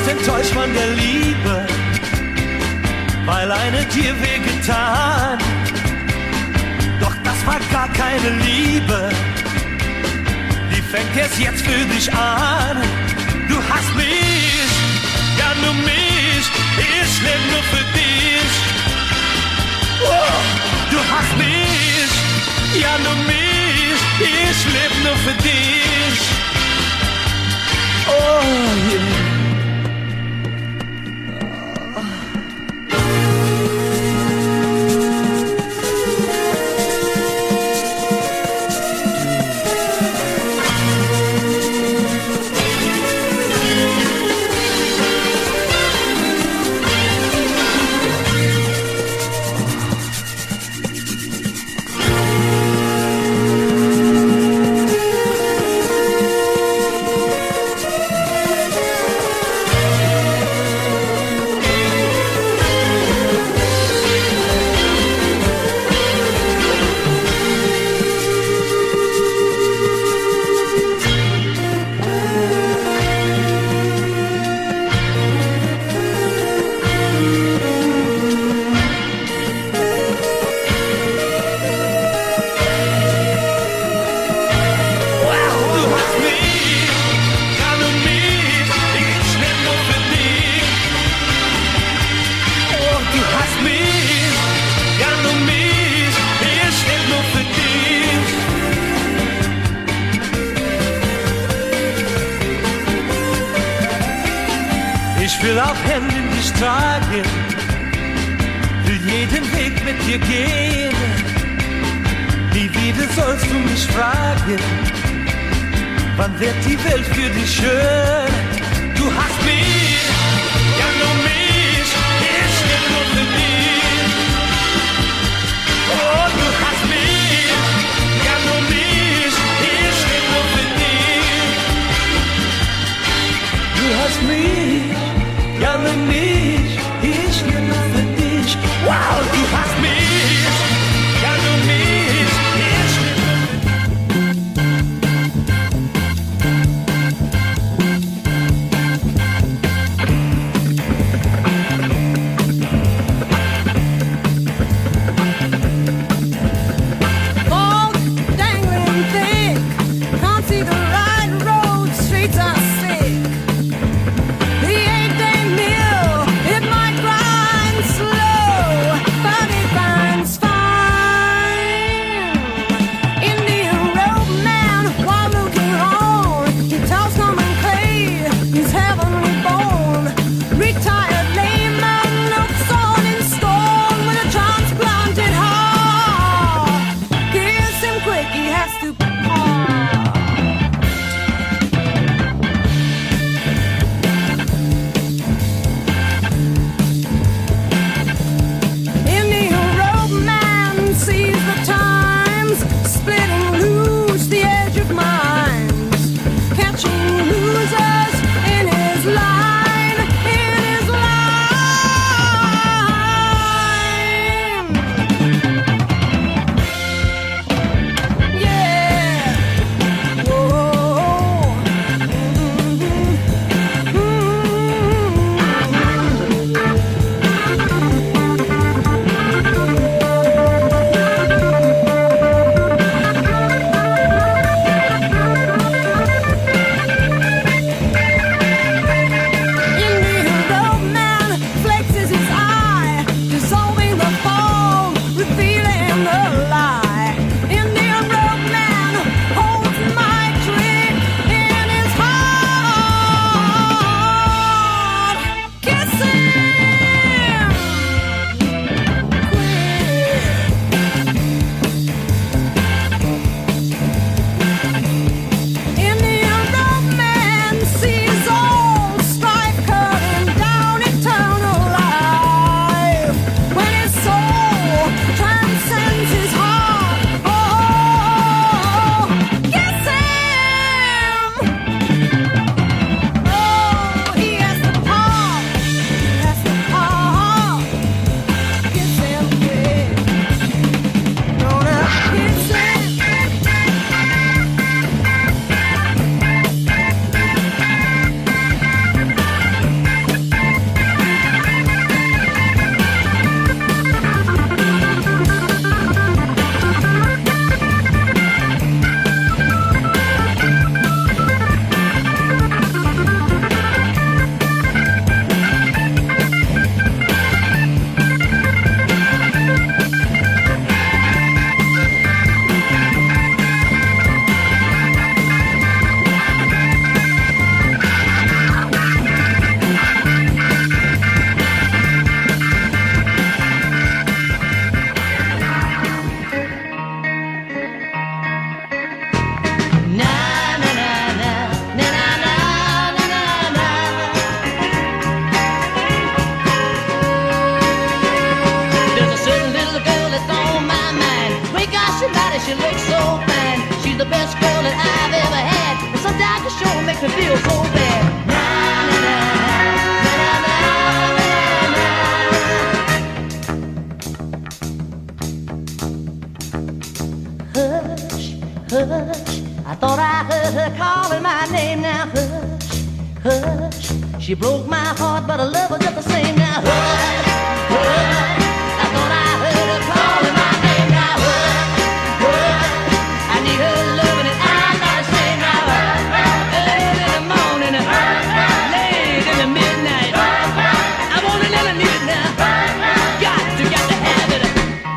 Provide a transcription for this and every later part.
enttäuscht von der Liebe, weil eine dir wehgetan. Doch das war gar keine Liebe, die fängt erst jetzt für dich an. Du hast mich, ja nur mich, ich leb nur für dich. Oh, du hast mich, ja nur mich, ich leb nur für dich. Oh yeah. Ich will auf Händen dich tragen, will jeden Weg mit dir gehen. Nie wieder sollst du mich fragen, wann wird die Welt für dich schön? Du hast mich, ja nur mich, ich leb nur für dich. Oh, du hast mich, ja nur mich, ich leb nur für dich. Du hast mich, ja nur mich, ich leb nur für dich. Wow, du hast mich, ja nur mich, ich leb nur für It might grind slow, but it she looks so fine. She's the best girl that I've ever had. And sometimes the show makes me feel so bad. Hush, hush, I thought I heard her calling my name. Now hush, hush, she broke my heart, but I love her just the same. Now hush, hush, I thought I heard her calling my name. Now hush, hush, I need her loving and I'm not ashamed. Now early in the morning, late in the midnight, I want it and I need it now. Got to have it.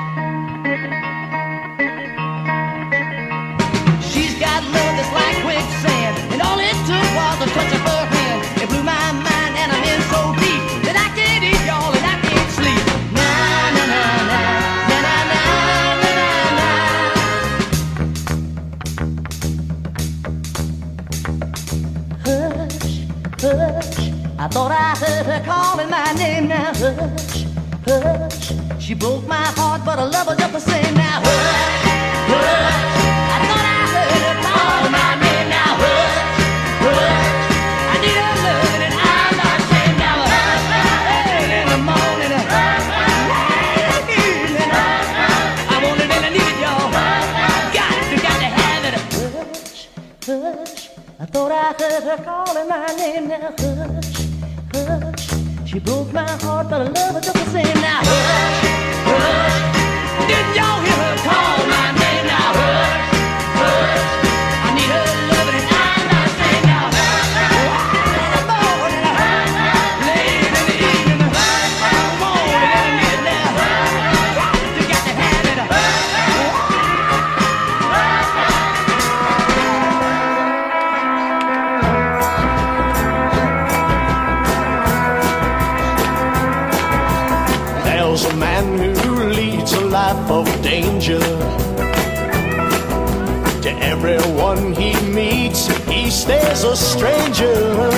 She's got love that's like quicksand, and all it took was a touch of her hand. It blew my mind and I'm in so deep that I can't eat, y'all, and I can't sleep. Na na na na na na na na na. Hush, hush, I thought I heard her calling my name. Now hush, hush, she broke my heart, but I love her just the same. Now hush, hush, I thought I heard her calling my name. Now hush, hush, I need her loving and I'm not ashamed. Now early in the morning, late in the evening, I want it and I need it, y'all. Got to have it. Hush, hush, I thought I heard her calling my name. Now hush, hush, she broke my heart, but I love her just the same. Now hush, hush, didn't y'all hear her call my name? Now hush, hush, I need her loving and I'm not ashamed. Now early in the morning, late in the evening, I want it and I need it now. Got to have it. There's a man who leads a life of danger. To everyone he meets, he stays a stranger.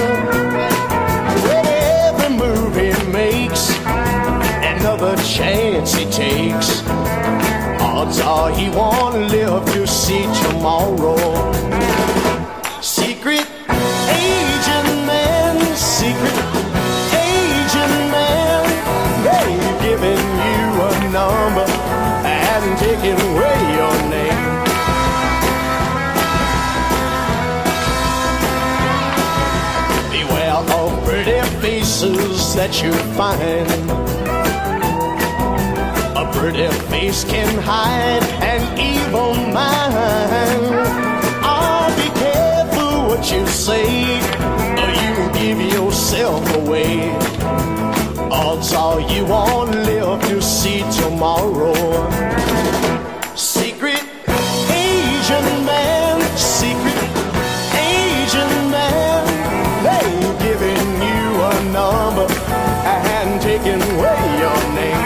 With every move he makes, another chance he takes, odds are he won't live to see tomorrow. Secret agent man, secret agent man, they've given you a number and taken away your name. Beware of pretty faces that you find. A pretty face can hide an evil mind. Oh, be careful what you say, or you give yourself away. Odds are you won't live to see tomorrow. Secret Asian man, secret Asian man, they've given you a number and taken away your name.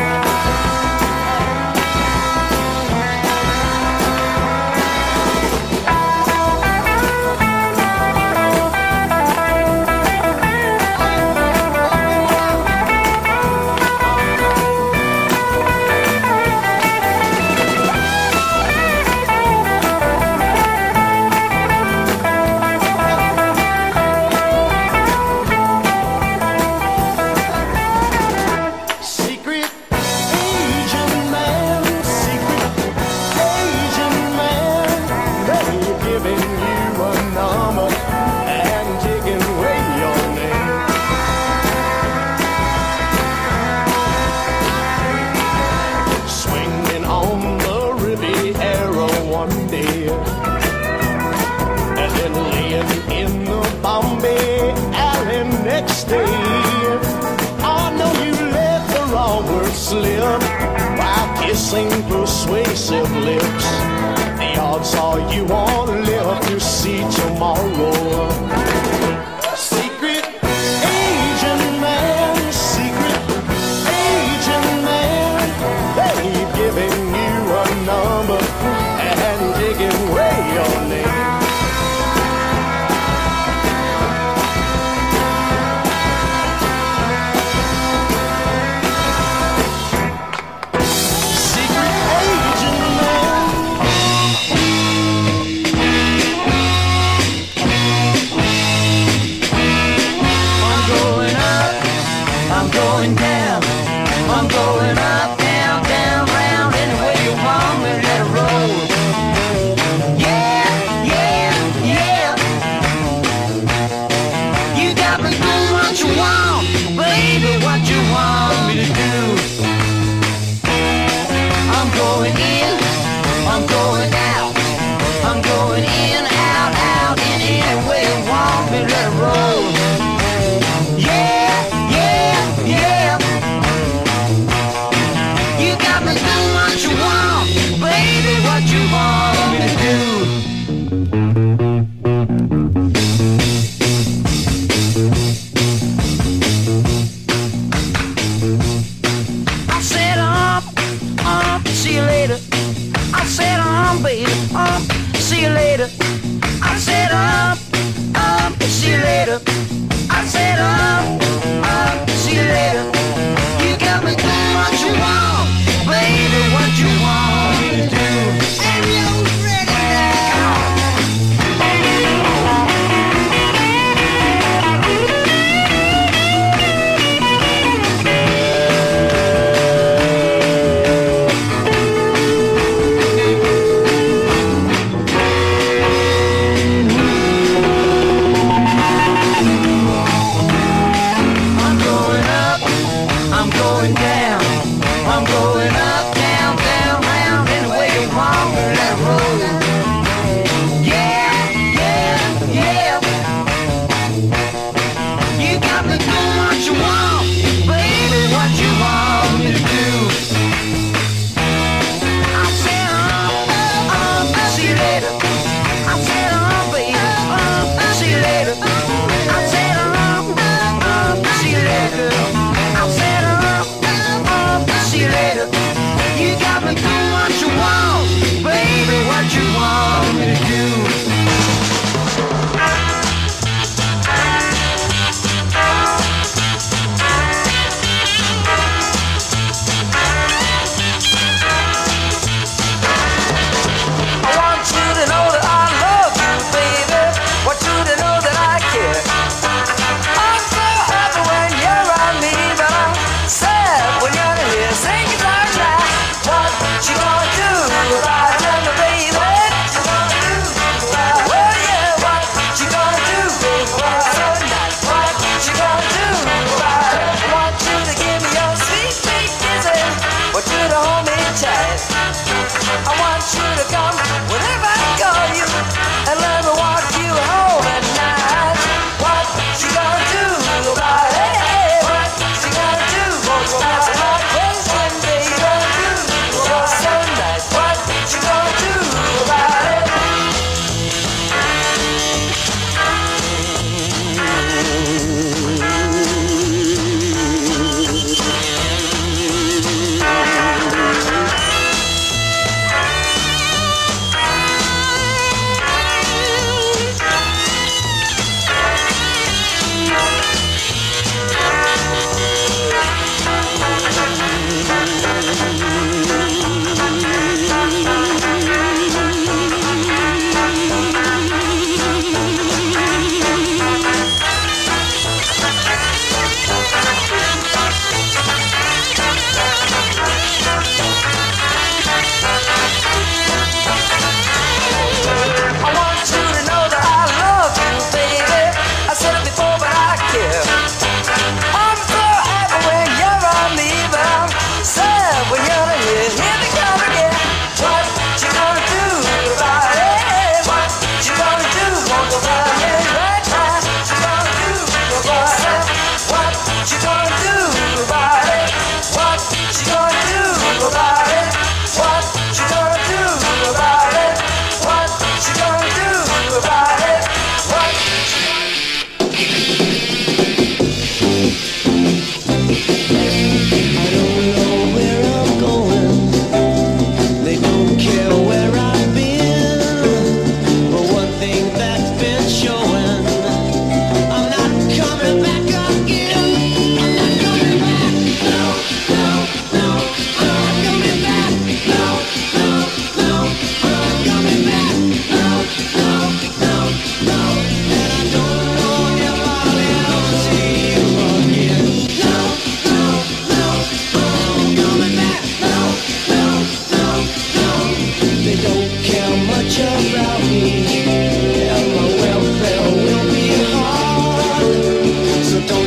Slip while kissing persuasive lips. The odds are you won't live to see tomorrow. Secret Asian man, secret Asian man, they've given you a number and taken away your name. going down. I'm going up, down, down, round. Any way you want me, let it roll. Yeah, yeah, yeah. You got me doing what you want, baby, what you want me to do. I'm going in, I'm going out, I'm going in, out, out, in any way you want me, let it roll. Yeah, yeah, yeah. You got me doing what you want, baby, what you want me to do.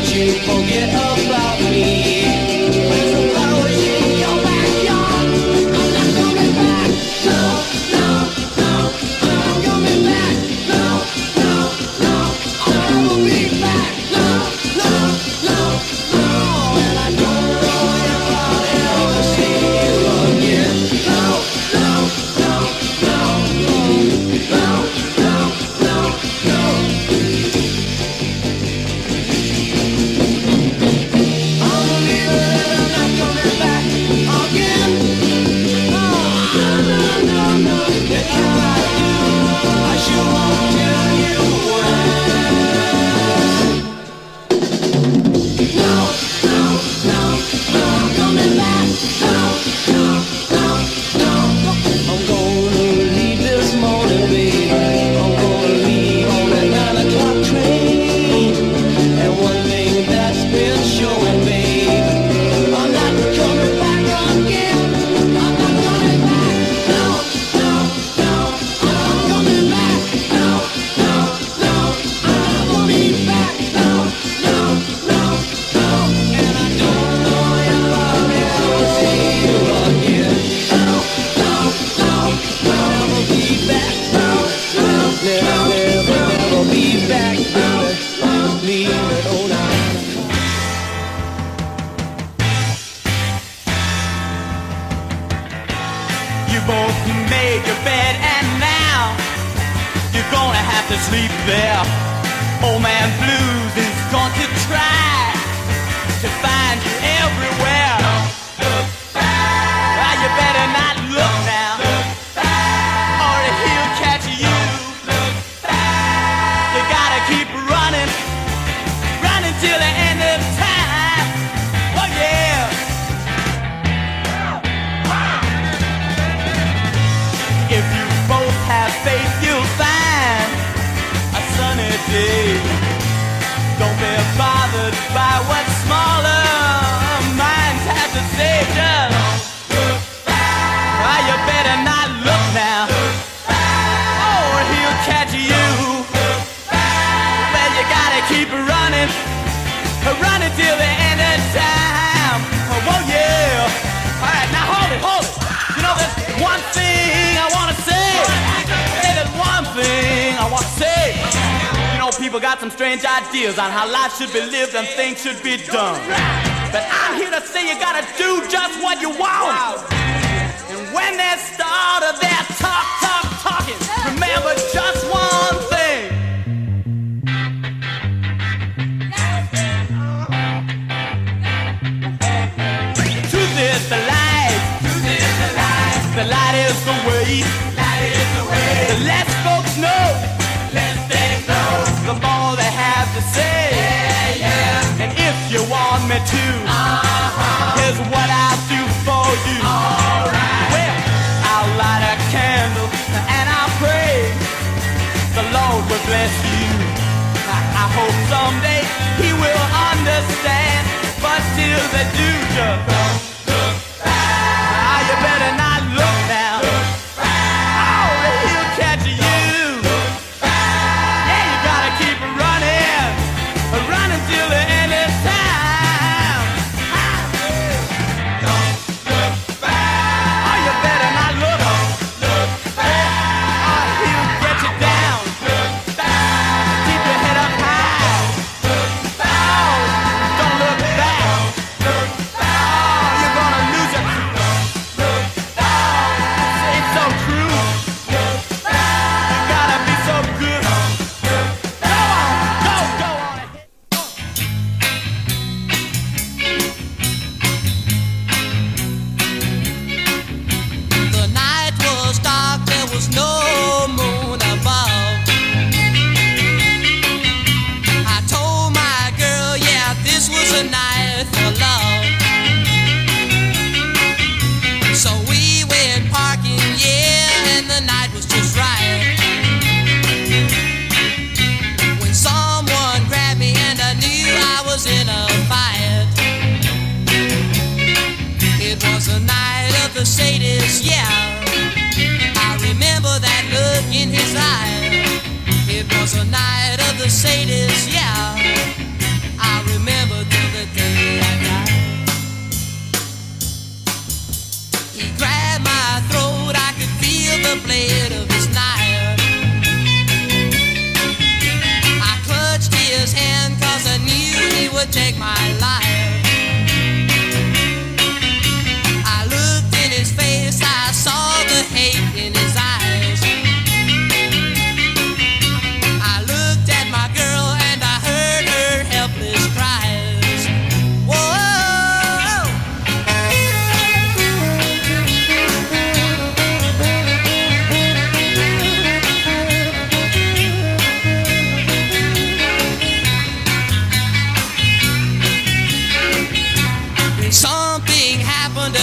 was a night of the sadists, yeah. I remember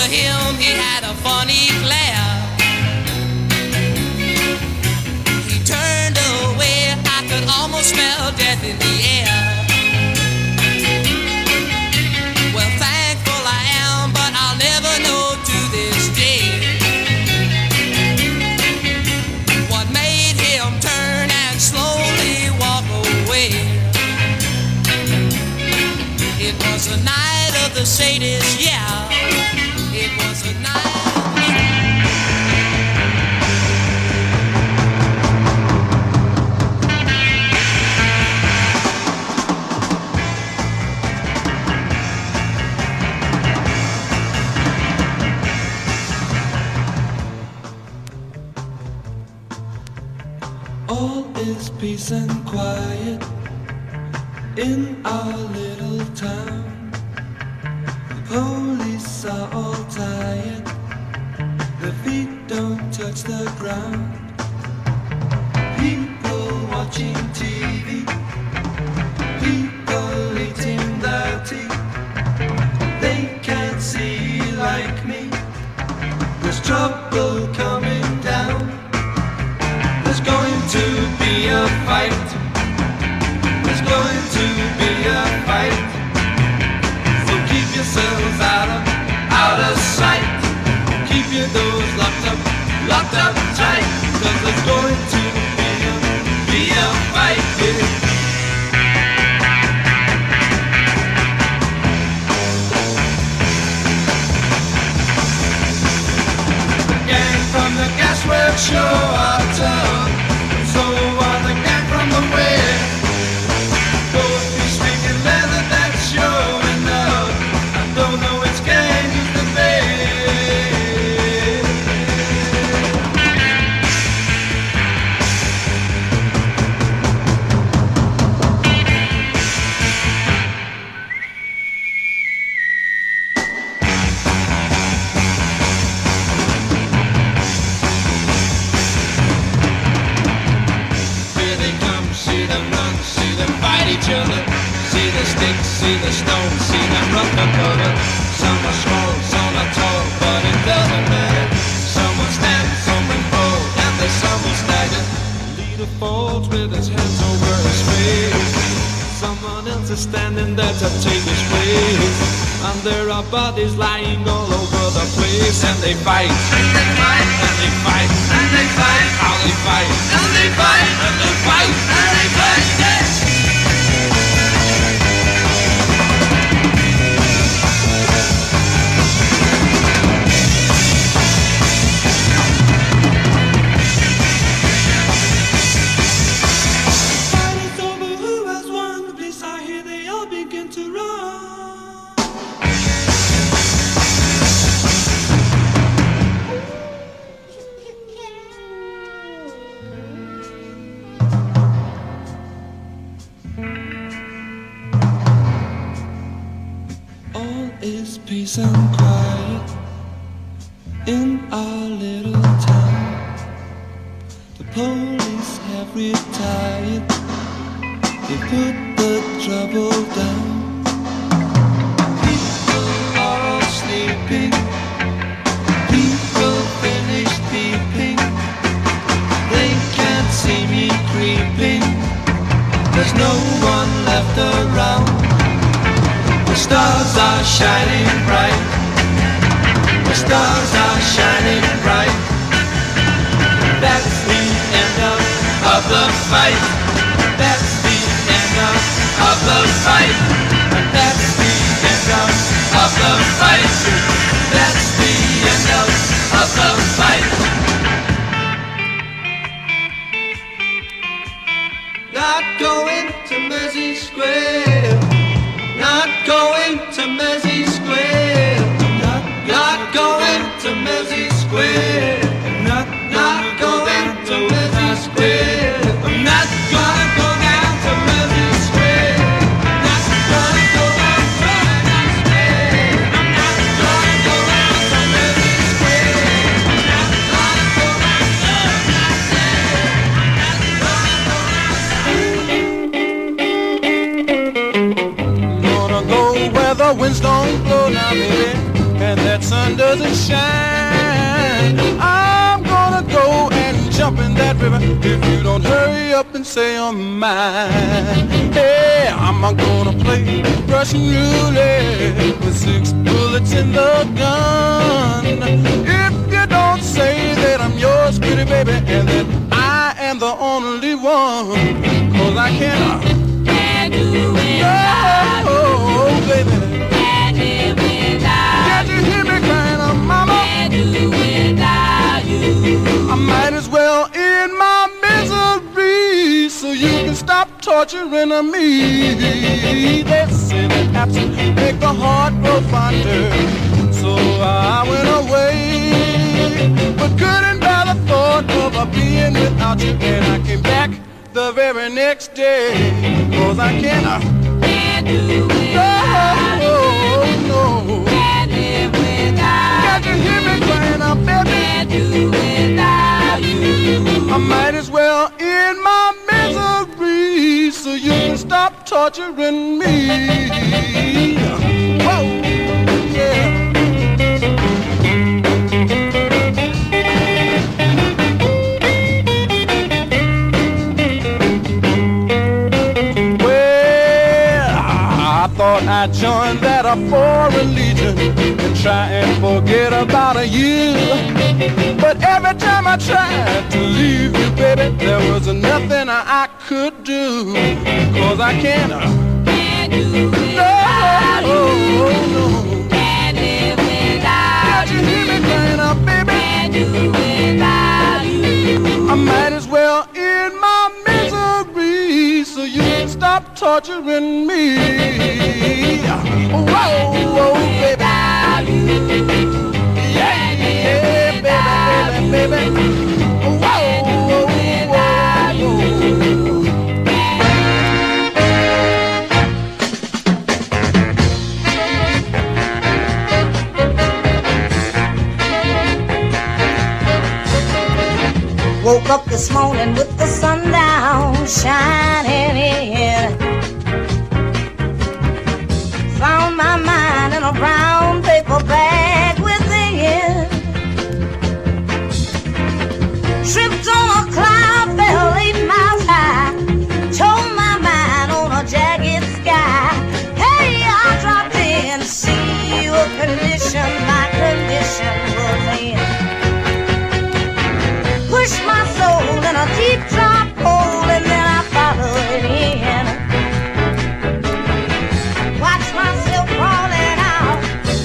him, he had a funny glare. He turned away, I could almost smell death in the air. Well, thankful I am, but I'll never know to this day what made him turn and slowly walk away. It was the night of the sadist, yeah. It was a night. All is peace and quiet in our little town. The police are all tired, their feet don't touch the ground. People watching TV, people eating their tea. They can't see like me, there's trouble coming down. There's going to be a fight. There's going to be a fight. So keep yourselves out of sight. Keep your doors locked up tight. 'Cause there's going to be a fight. Yeah. The gang from the gasworks show are tough. So are the gang from the west. Both be speaking leather, that's sure enough. I don't know which gang is the best. Here they come, see them run, see them fight each other. See the sticks, see the stones, see them run the cover. Some are small, some are tall, but it doesn't matter. Someone stands, someone falls, and there's someone stagger. Leader falls with his hands over his face. Someone else is standing there to take his place. And there are bodies lying all over the place. And they fight, and they fight, and they fight, and they fight. How they fight, and they fight, and they fight, and they fight. Yes. Fight is over, who has won? The police are here, they all begin to run. All is peace and quiet in our little town. The police have retired, they put the trouble down. People are all sleeping, people finished peeping. They can't see me creeping, there's no one left around. The stars are shining bright. The stars are shining bright. That's the end of the fight. That's the end of the fight. That's the end of the fight. That's the end of the fight. Not going to Mersey Square. Not going to Mersey Square. Not going to Mersey Square. Not going to Mersey Square. I'm not gonna go down to Mersey Square. Not gonna go down to Mersey Square. I'm not gonna go down to Mersey Square. I'm not gonna go down to Mersey Square. Gonna go where the winds don't blow now, baby. and that sun doesn't shine. I'm gonna go and jump in that river if you don't hurry up and say you're mine. Hey, I'm gonna play Russian roulette with 6 bullets in the gun. If you don't say that I'm yours, pretty baby, and that I am the only one, 'cause I can't do without you. Oh, baby. Can't live without you. Can't you hear me crying, mama? Can't do without you. I might as well end my misery so you can stop torturing me. They say that absence make the heart grow fonder. So I went away, but couldn't bear the thought of being without you. And I came back the very next day, 'cause I can't do without you. No, can't live without you. Can't you hear me crying out, baby? Can't do without you. I might as well end my misery so you can stop torturing me. Whoa, yeah. I joined that foreign legion and try and forget about you. But every time I tried to leave you, baby, there was nothing I could do. 'Cause I can't do without you. No. Can't live without you. Can't you hear me crying out, baby? Can't do without you. I might as well end my misery so you can stop torturing me. Whoa, whoa, baby. Yeah, yeah, baby, baby, baby. Whoa, whoa, whoa. Woke up this morning with the sun down, shining in. Found my mind in a brown paper bag within. Tripped on a cloud, fell 8 miles high. Told my mind on a jagged sky. Hey, I dropped in to see your condition, my condition was in. Pushed my soul in a deep drop hole and then I followed it in. Watch myself crawling out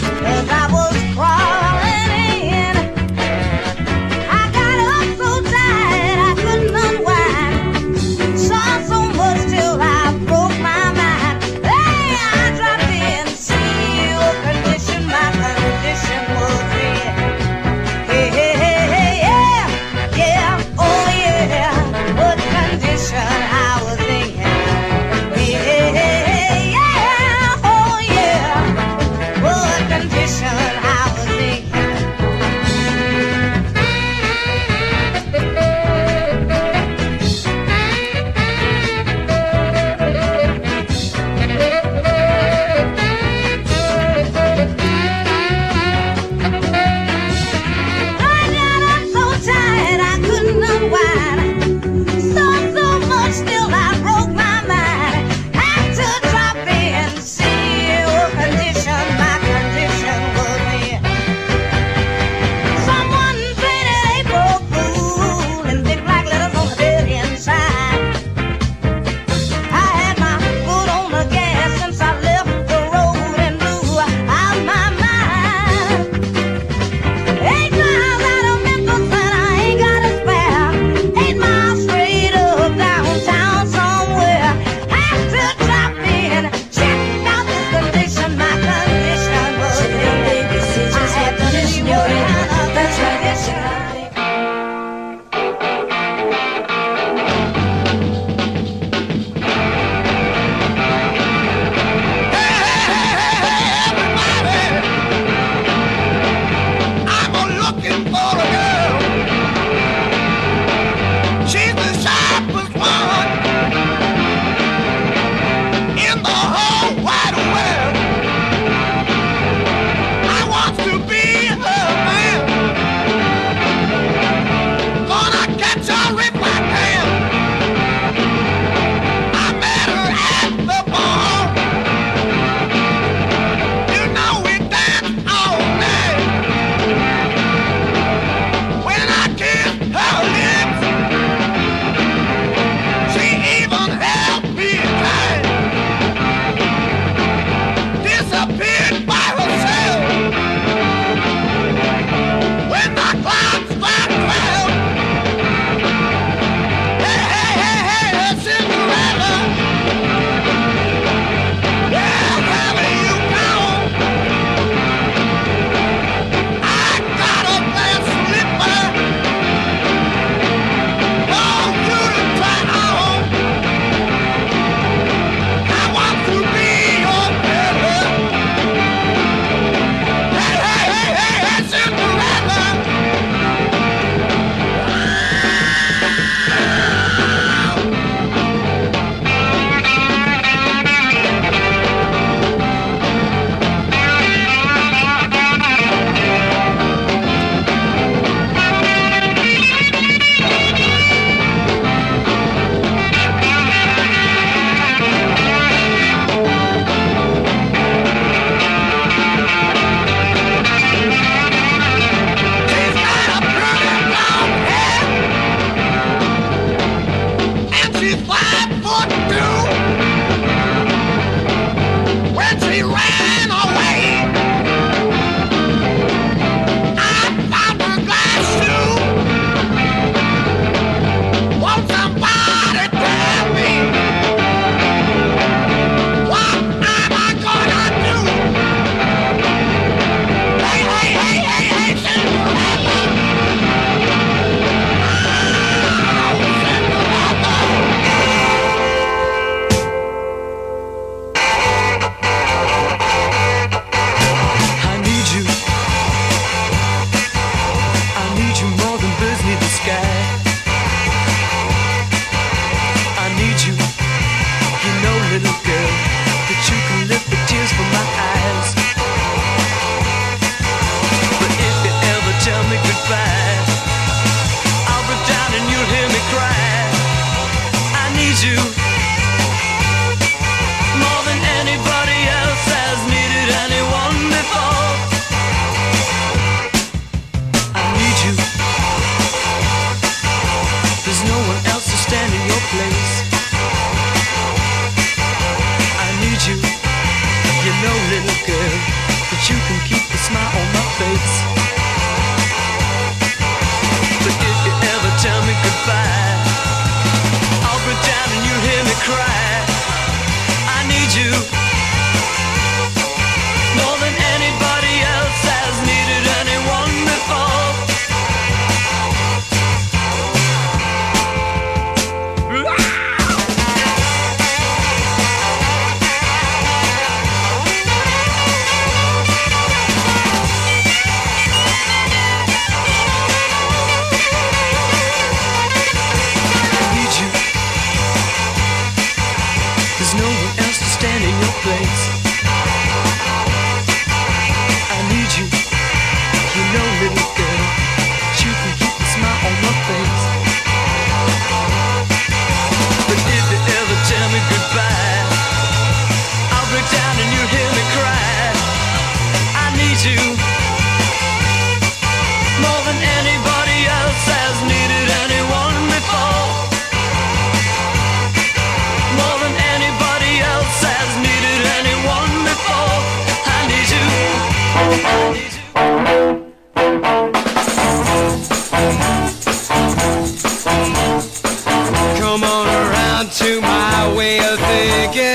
Come on around to my way of thinking.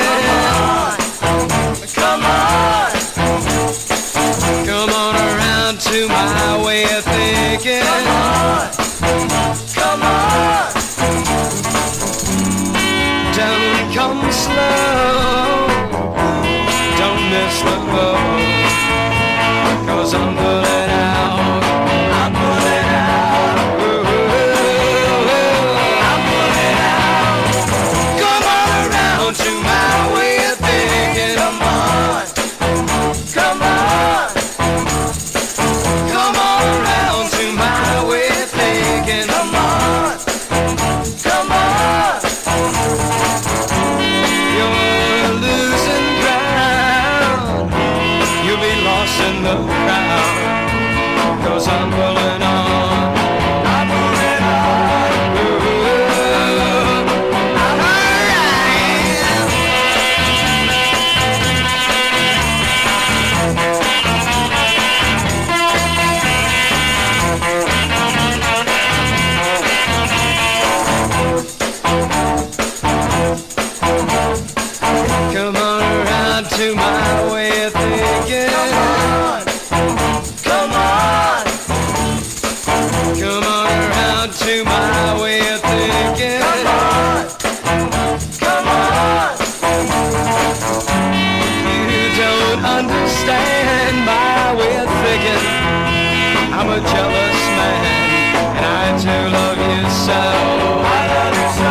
Come on. Come on around to my way of thinking. Come on. Come on. Don't come slow. Don't miss the boat. 'Cause I'm pulling out. I'm pulling out. I'm pulling out. Come on around to my way of thinking. Come on. Come on. Come on around to my way of thinking. Come on. Come on. You're losing ground. You'll be lost in the crowd. 'Cause I'm pulling on. I'm pulling on. Come on around to my way of thinking. Come on. Come on. Come on around to my way of thinking. Come on. Come on. You don't understand my way of thinking. I'm a jealous man, and I do love you so. I love you so.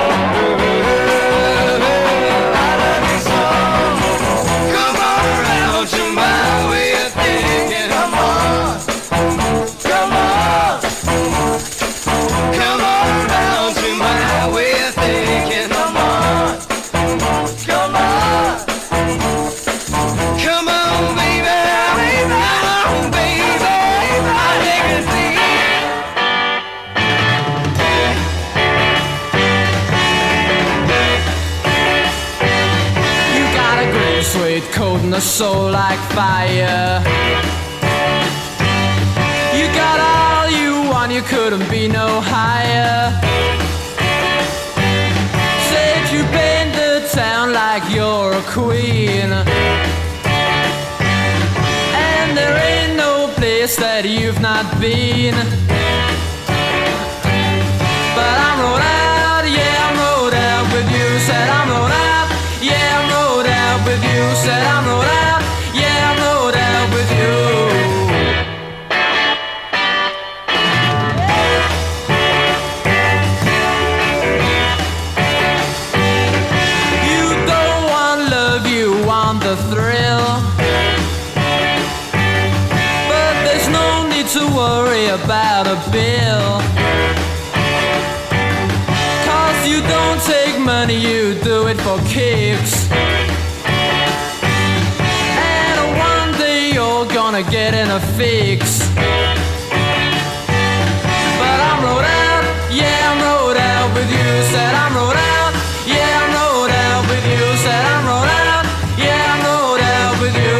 I love you so. Come on around to my way of thinking. Come on. Come on. Come on around to my way of thinking. Come on. Come on. Come on, baby. Baby. Oh, baby. I take it deep. You got a great sweet coat and a soul like fire. You got all you want, you couldn't be no higher. Said you paint the town like you're a queen. And there ain't no place that you've not been. But I'm rode out, yeah, I'm rode out with you. Said I'm rode out, yeah, I'm rode out with you. Said I'm rode out, yeah, I'm rode out with you. You don't want love, you want the thrill. But there's no need to worry about a bill. 'Cause you don't take money, you do it for kicks. And one day you're gonna get in a fix. But I'm rode out, yeah, I'm rode out with you. Said I'm rode out, yeah, I'm rode out with you. Said I'm rode out, yeah, I'm rode out with you.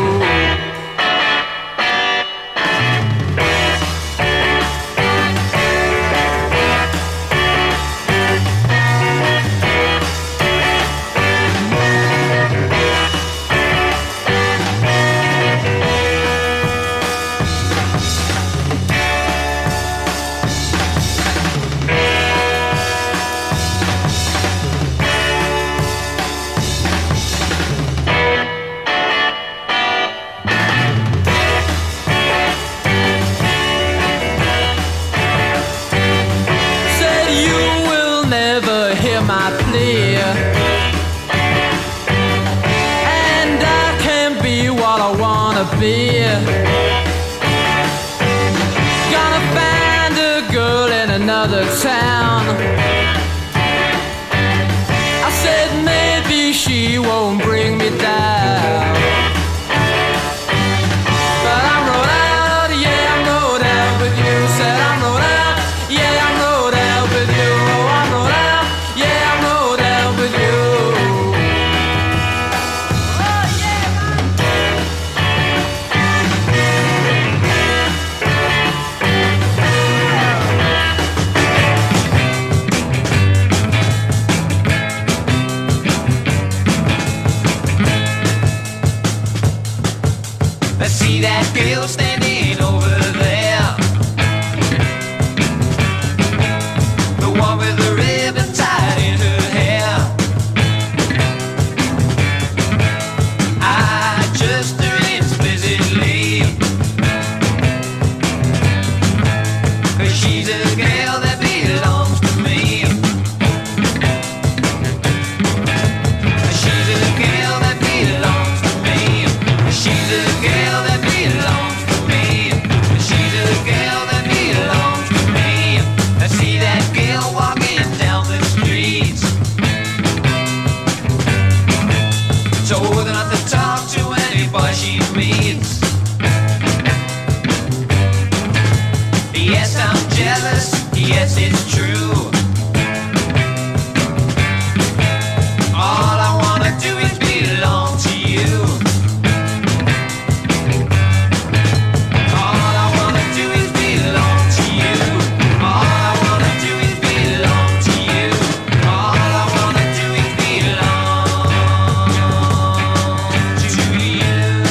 Said you will never hear my plea. And I can't be what I wanna be. Gonna find a girl in another town. I said maybe she won't bring me down. But I'm rode out, yeah, I'm rode out with you. Said I'm rode out, yeah, I'm rode out with you. Oh, I'm rode out, yeah, I'm rode out with you. Oh, yeah, man. see that girl standing over there, the one with the ribbon tied in her hair. I trust her implicitly, 'cause she's a girl that belongs to me. She's a girl that belongs to me. She's a girl that belongs to me. She's a girl that belongs to me. I see that girl walking down the streets, told not to talk to any boy she meets. Yes, I'm jealous, yes, it's true. All I wanna do is belong to you. All I wanna do is belong to you. All I wanna do is belong to you. All I wanna do is belong to you.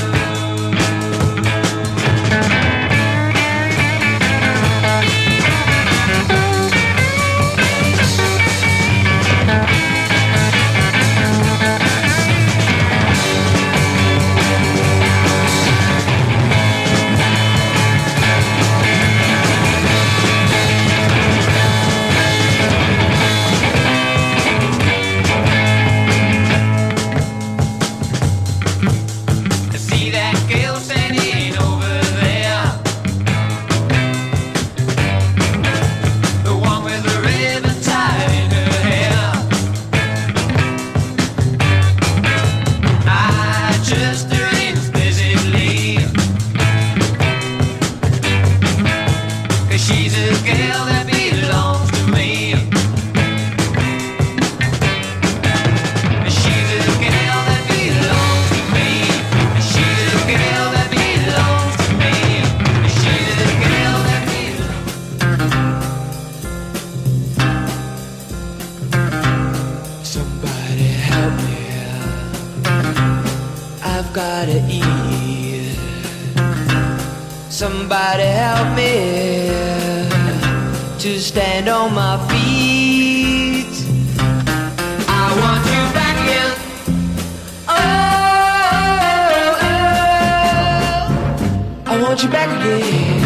I see that girl standing over there, the one with the ribbon tied in her hair. I trust her implicitly, 'cause she's a girl that belongs to me. She's a girl that belongs to me. She's a girl that belongs to me. She's a girl that belongs. Somebody help me, I've gotta eat. Somebody help me to stand on my feet. I want you back again. Oh, I want you back again.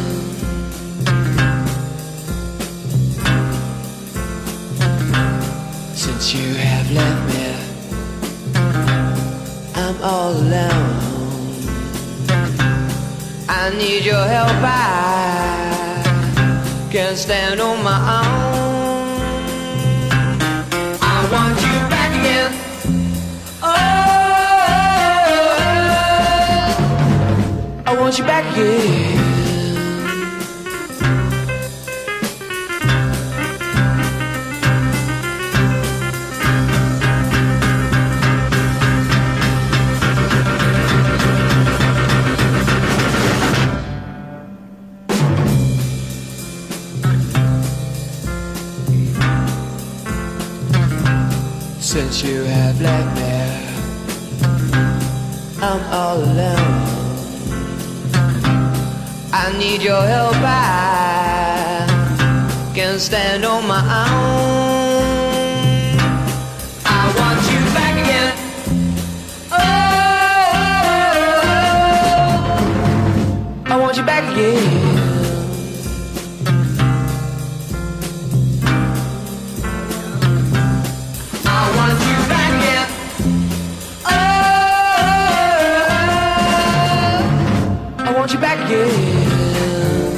Since you have left me, I'm all alone. I need your help, I can't stand on my own. I want you back again. Oh, I want you back again. Since you have left me, I'm all alone. I need your help, I can't stand on my own. I want you back again. Oh, I want you back again. You back again.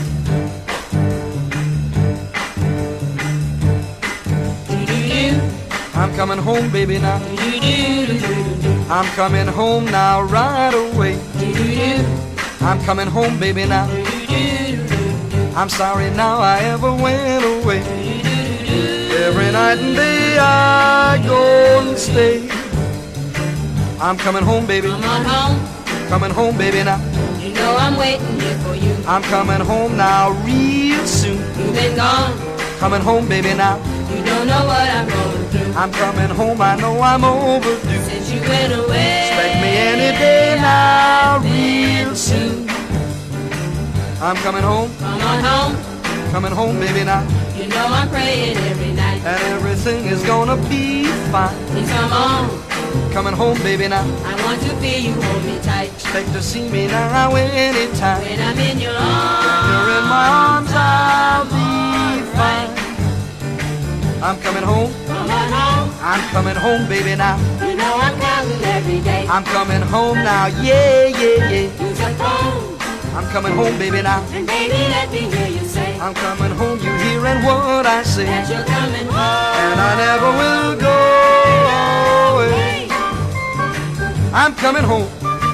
I'm coming home, baby, now. I'm coming home now, right away. I'm coming home, baby, now. I'm sorry now I ever went away. Every night and day I go and stay. I'm coming home, baby. Come on home. Coming home, baby, now. You know I'm waiting here for you. I'm coming home now real soon. You've been gone. Coming home, baby, now. You don't know what I'm going through. I'm coming home, I know I'm overdue. Since you went away. Expect me any day now, real I'm coming home, Come on home. coming home, baby, now. You know I'm praying every night. And everything is gonna be fine. Please come on. Coming home, baby, now. I want to feel you hold me tight. Expect to see me now anytime. When I'm in your arms. You're in my arms, I'll be fine. I'm coming home, Come on home. I'm coming home, baby, now. You know I'm counting every day. I'm coming home now, yeah, yeah, yeah. Use your phone. I'm coming home, baby, now. And baby, let me hear you say I'm coming home, you hearing what I say. that you're coming home. And I never will go away. Hey. I'm coming home.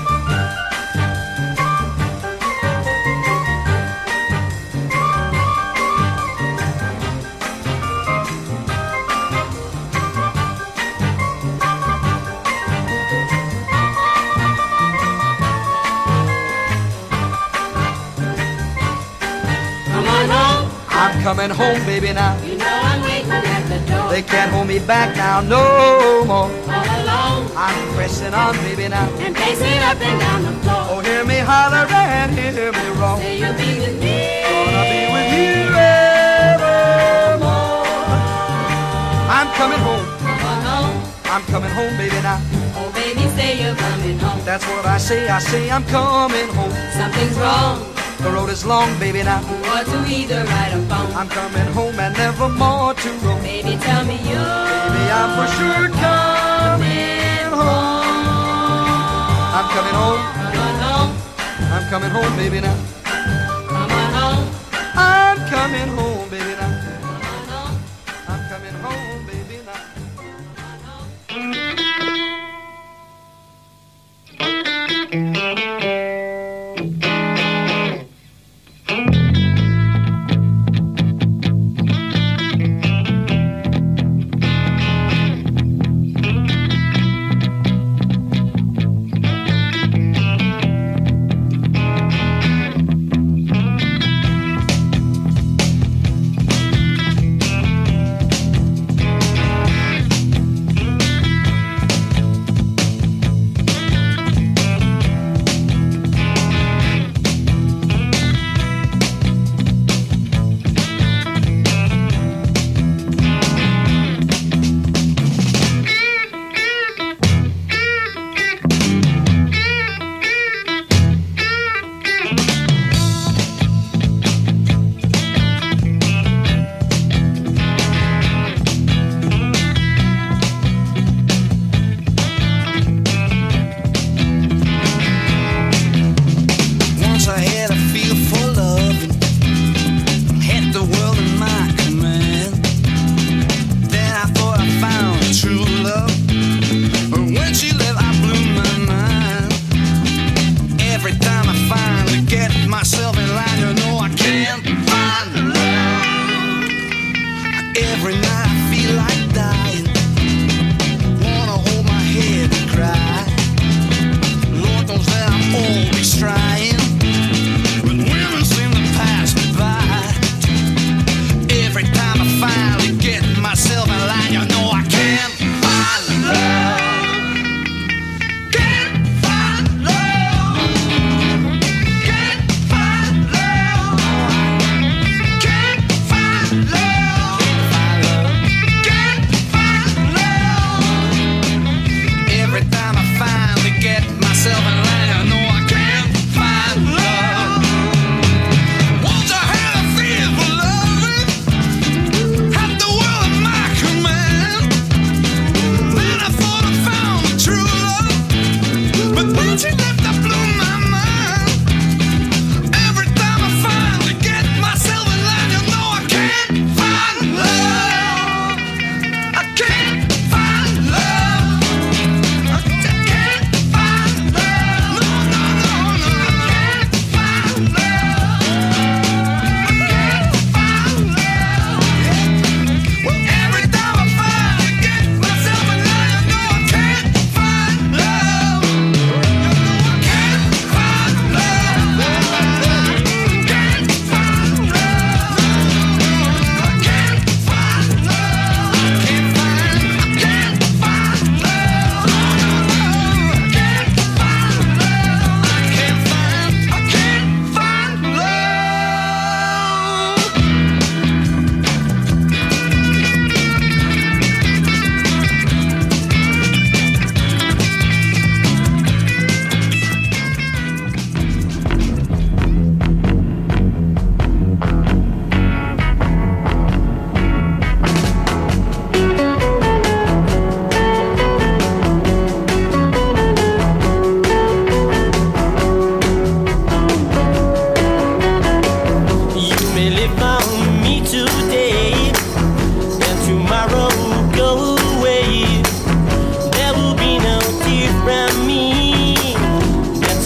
Come on home. I'm coming home, baby, now. You know I'm waiting at the door. They can't hold me back now, no more. All alone. I'm pressing on, baby, now. And pacing up and down the floor. Oh, hear me holler and hear me roar. Say you'll be with me. Gonna be with you evermore. I'm coming home. Come on home. I'm coming home, baby, now. Oh, baby, say you're coming home. That's what I say I'm coming home. Something's wrong. The road is long, baby, now. Or to either ride or phone. I'm coming home and never more to roam. Baby, tell me you're Baby, I'm for sure coming home. I'm coming home. Come on home. I'm coming home, baby, now. Come on home. I'm coming home, baby, now. Come on home. I'm coming home, baby, now.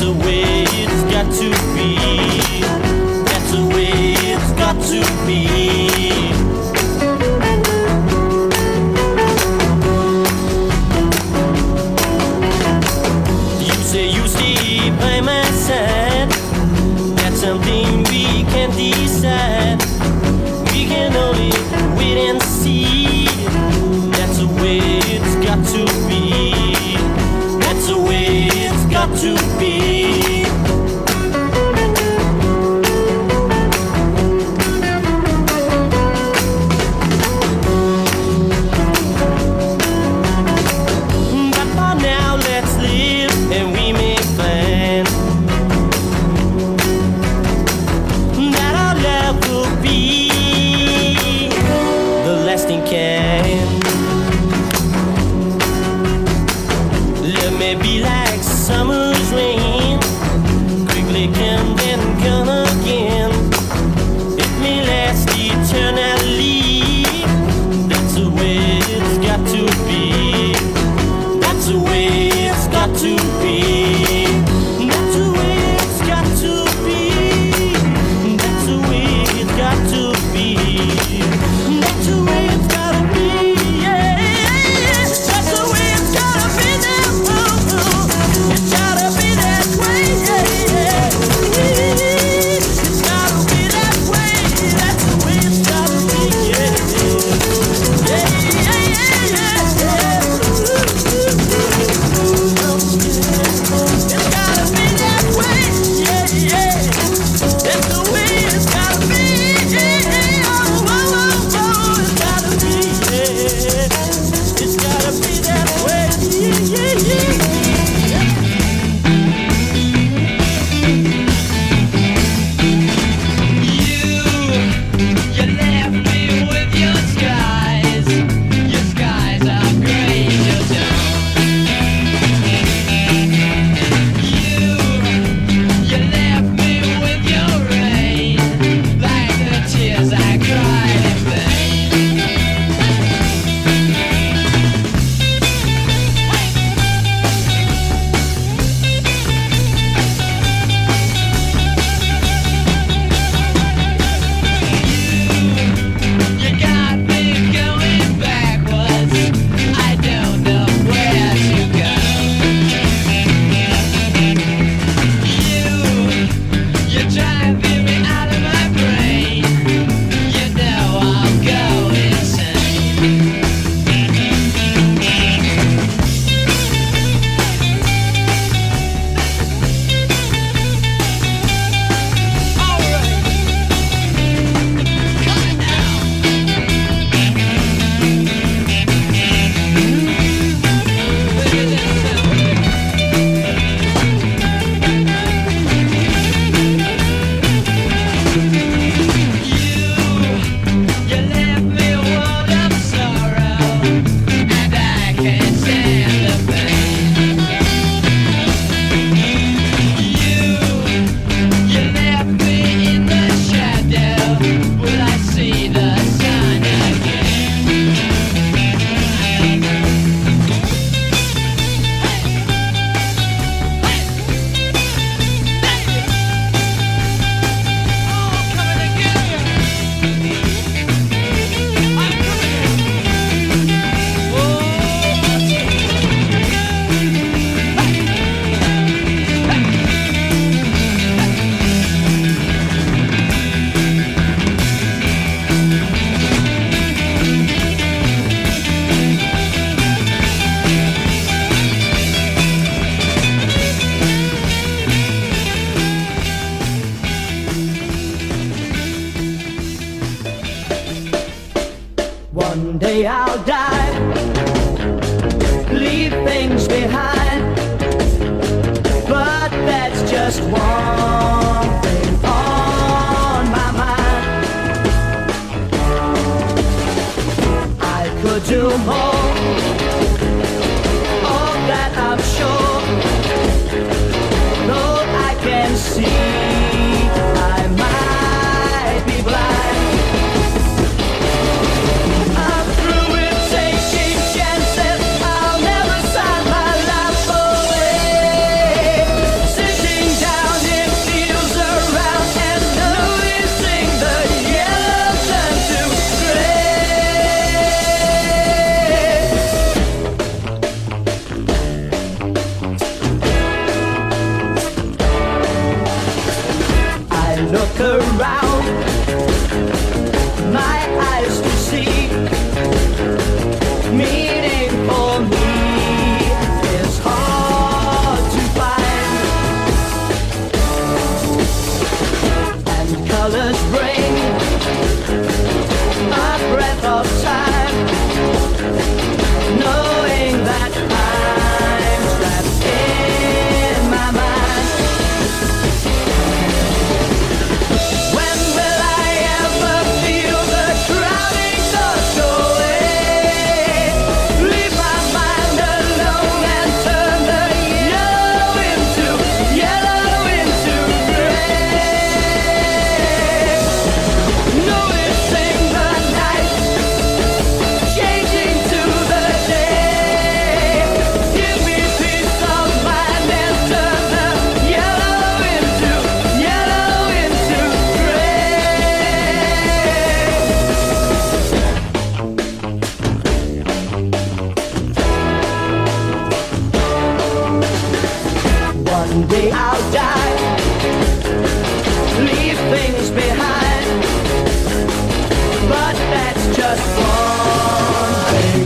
the way it's got to be. That's the way it's got to be. You say you stay by my side. That's something we can decide. We can only wait and see. That's the way it's got to be. That's the way it's got to be. But for now, let's live and we may find that our love will be the lasting kind. Love may be like summer's rain, quickly come and gone again. It may last eternally. That's the way it's got to be. That's the way it's got to be. That's the way it's got to be. That's the way it's got to be. That's the way it's gotta be. Yeah, that's the way it's gotta be. It's gotta be that way. Yeah, it's gotta be that way. That's the way it's gotta be. Yeah, yeah, yeah, yeah, yeah. It's gotta be that way. Yeah, yeah. That's the way it's gotta be. Yeah, oh, oh, oh, oh. It's gotta be. Yeah, it's gotta be that way. Yeah, yeah, yeah. You left me with your skies. Your skies are gray, you don't. You left me with your rain, like the tears I cried in vain. You got me going backwards. I don't know where to go. You're driving me out of my brain. You know I'll go insane. All right, come on now. You left me a world of sorrow, and I can't stand the pain. You left me in the shadow. Will I see the sun again? Oh, I'm coming to get you. I'm coming. One day I'll die, leave things behind, but that's just one thing on my mind. I could do more, of that I'm sure, though I can see I might be blind. I'm through with taking chances. I'll never sign my life away. Since the look around, my eyes to see meaning for me is hard to find, and colors bring a breath of time, knowing that I'm trapped in my mind. When will I ever feel the crowding thoughts away? Leave my mind alone and turn the yellow into gray. Noticing the night changing to the day. Give me peace of mind and turn the yellow into gray. One day I'll die, leave things behind, but that's just one thing.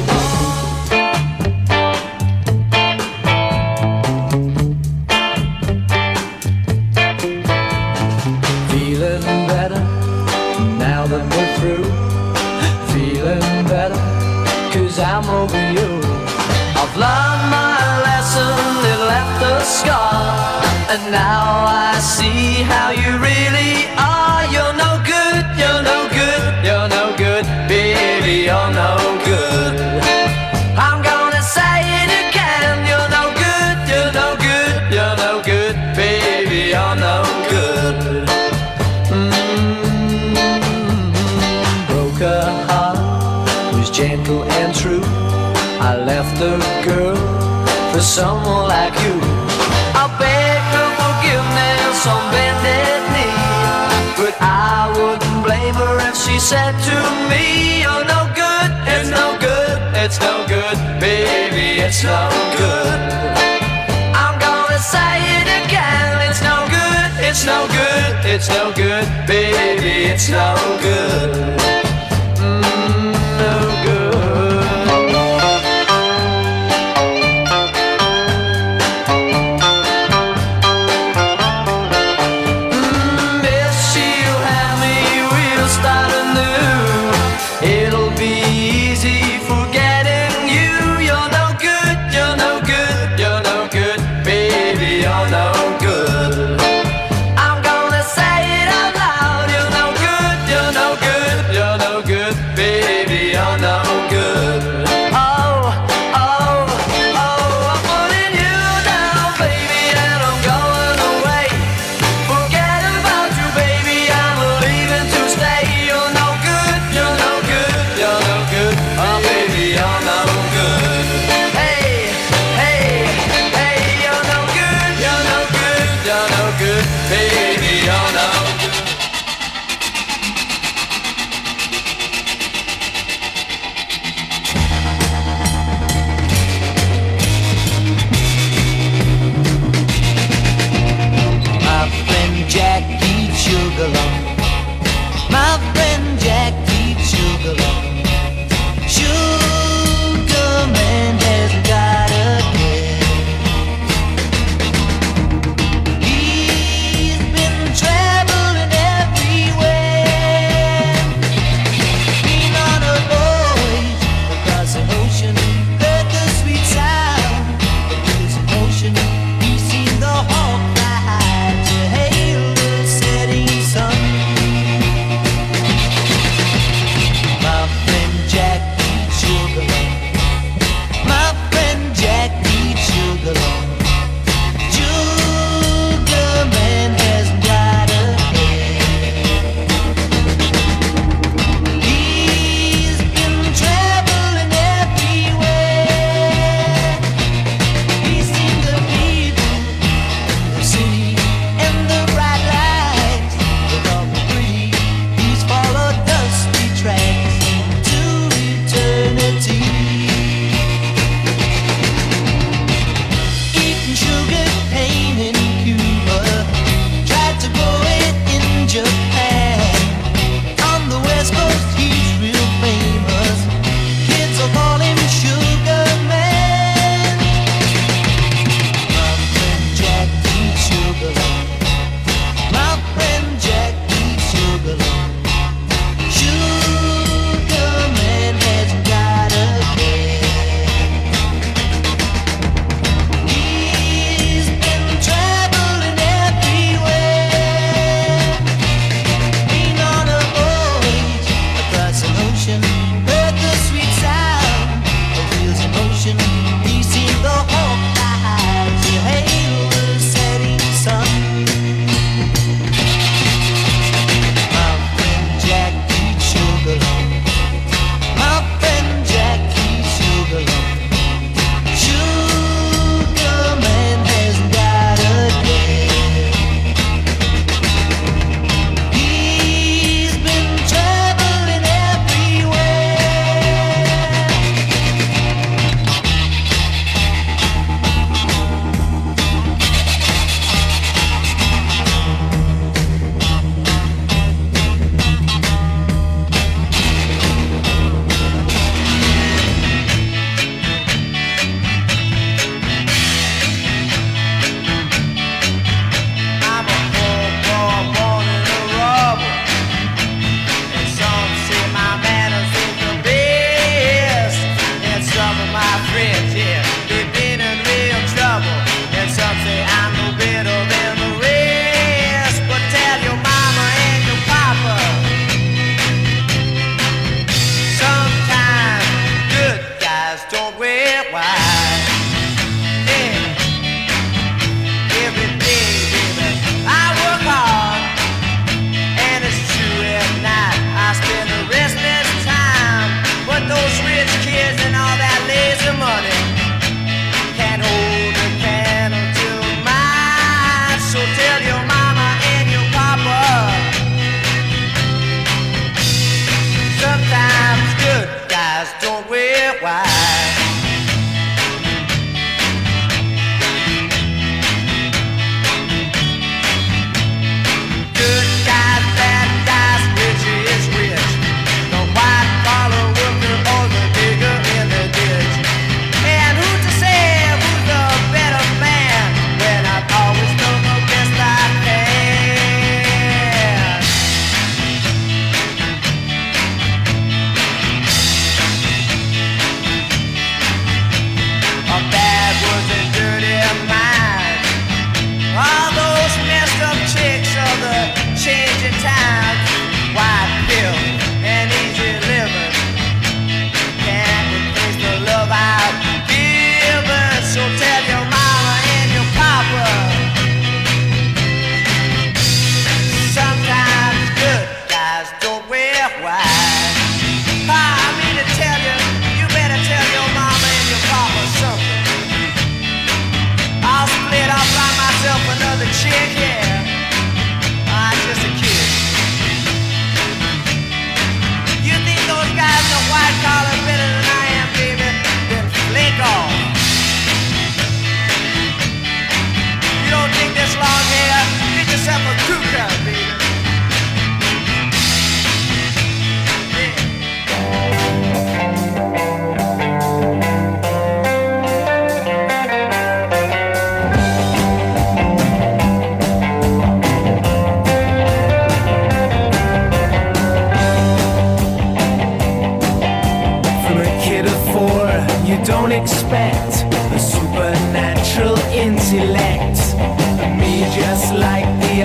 Feeling better now that we're through. Feeling better 'cause I'm over you. I've learned my lesson, it left a scar, and now I see how you really are. You're no good, you're no good, you're no good, baby, you're no good. I'm gonna say it again, you're no good, you're no good, you're no good, baby, you're no good. Broke her heart, was gentle and true. I left the girl for someone like you. I beg her forgiveness on bended knee, but I wouldn't blame her if she said to me, you're no good, it's no good, it's no good, baby, it's no good. I'm gonna say it again, it's no good, it's no good, it's no good, baby, it's no good. No good. If she'll have me, we'll start anew. It'll be easy forgetting you. You're no good, you're no good, you're no good, baby, you're no good. I'm gonna say it out loud. You're no good, you're no good, you're no good, baby, you're no good. Oh, oh, oh, I'm putting you down, baby, and I'm going away. Forget about you, baby, I'm leaving to stay. You're no good, you're no good, you're no good, oh, baby, you're no good. Hey, hey, hey, you're no good, you're no good, you're no good, baby, you're no good. My friend Jack eats sugar lump. My friend Jack eats sugar lump. Sugar man hasn't got a care. He's been traveling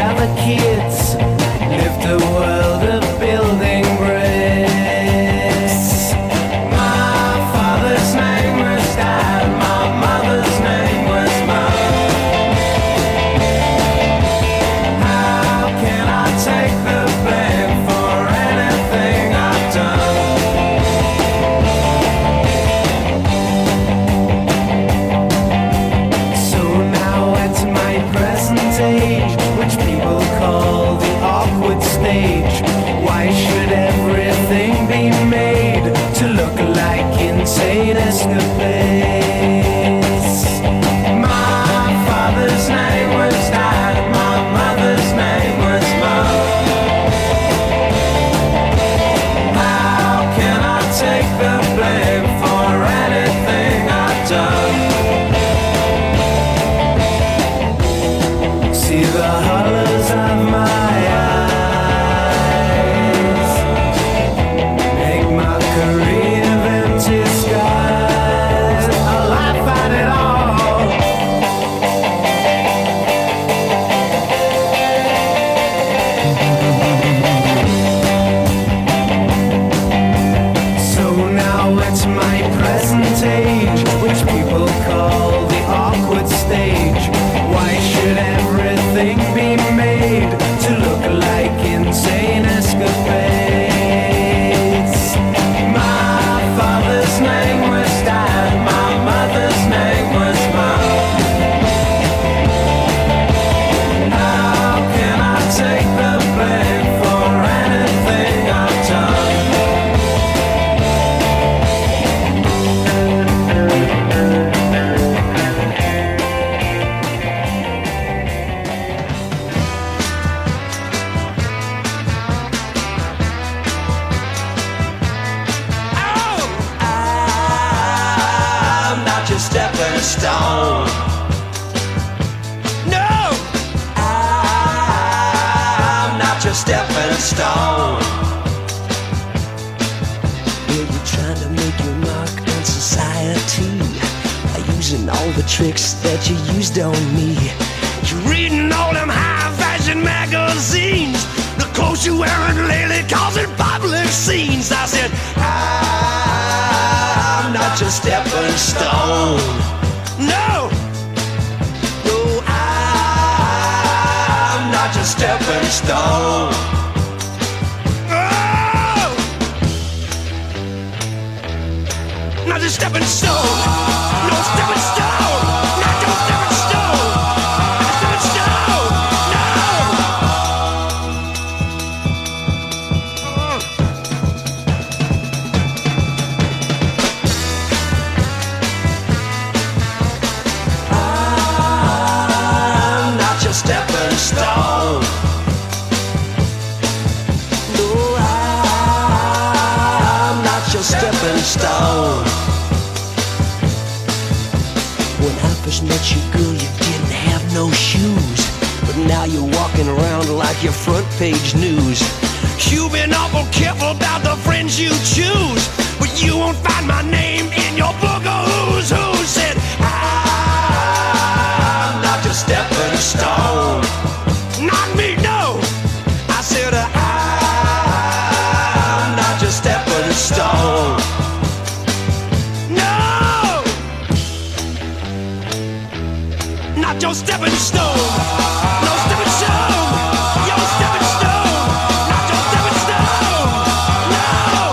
other kids lived a world of building bricks. My father's name was Dad, my mother's name was Mom. How can I take the blame for anything I've done? So now at my present age, which people call the awkward stage, why should everything be made to look like insane escapades? My father's name was Dad, my mother's name was Mom. How can I take the blame for anything I've done? See the hollows of my eyes, make mockery of empty skies. I laugh at it all. So now at my present age, which people call the awkward stage, why should everything be made to look like insane escapades? My father's name was Dad, my mother's name was Mom. How can I take the blame for anything I've done? I'm not your stepping stone. No, I'm not your stepping stone. Well, you're trying to make your mark on society by using all the tricks that you used on me. You're reading all them high-fashion magazines, the clothes you're wearing lately causing public scenes. I said, I'm not your stepping stone. No, no, I'm not your stepping stone. Oh, not your stepping stone. No stepping stone. Not your stepping stone. Not your stepping stone. No. I'm not your stepping stone. No, I'm not your stepping stone. When I first met you, girl, you didn't have no shoes, but now you're walking around like your front page news. You've been awful careful about the friends you choose, but you won't find my name in your book of who's who. Said, I'm not your stepping stone. Not me, no. I said, I'm not your stepping stone. No, not your stepping stone. No stepping stone. Your stepping stone. Not your stepping stone. No.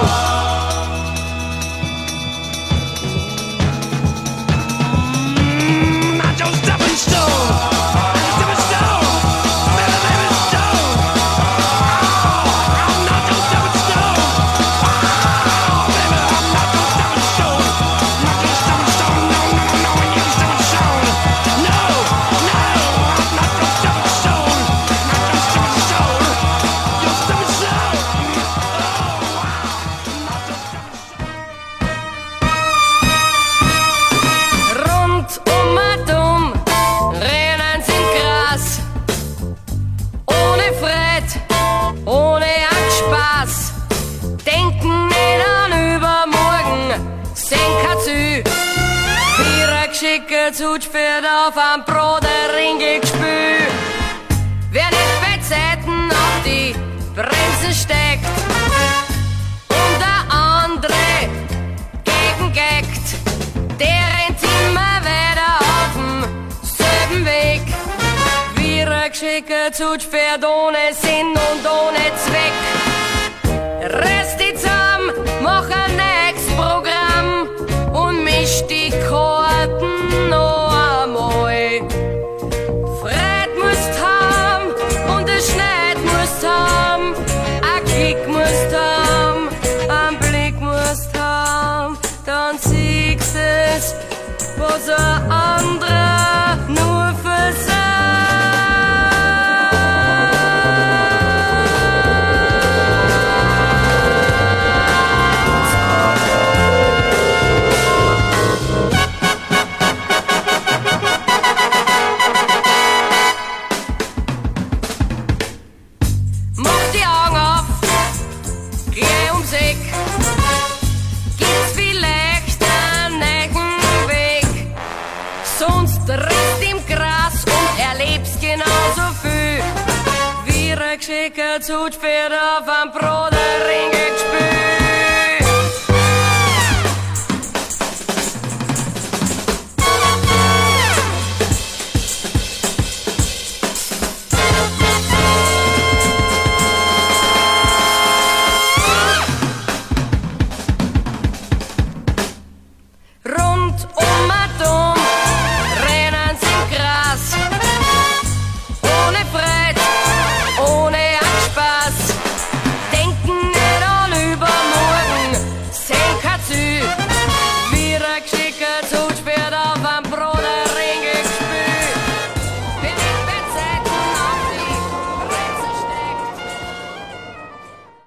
Not your stepping stone. Not your stepping stone. Baby, baby, stone. Oh, I'm not your stepping stone. Oh, baby, I'm not your stepping stone. Not your stepping stone. No, no, no, you stepping stone. No, no, I'm not your stepping stone. Not your stepping stone. Your stepping stone. Oh, wow. Not your stepping stone. Rund um, rennen sind Gras. Ohne Fred, ohne Spaß. Denken nicht an übermorgen, sehen kein Ziel. Vierer geschickt, Hutsch für auf am Brot, ein Ringel gespült. Wer nicht Bremse steckt und der andere gegengeckt. Der rennt immer weiter auf demselben Weg. Wie ein geschickter Zugpferd ohne Sinn und ohne Zweck. Rest die zusammen, mach ein nächstes Programm und misch die Karten noch einmal. Freit musst haben und ein Schneid musst haben, ein Kick musst haben, ein Blick musst haben, dann siehst es, was ein anderer nur versagt. Mach die Augen auf, geh ums Eck, gibt's vielleicht einen neuen Weg. Sonst rennst im Gras und erlebst genauso viel wie ein geschickter Zugpferd auf einem Broderringgespül. Rund um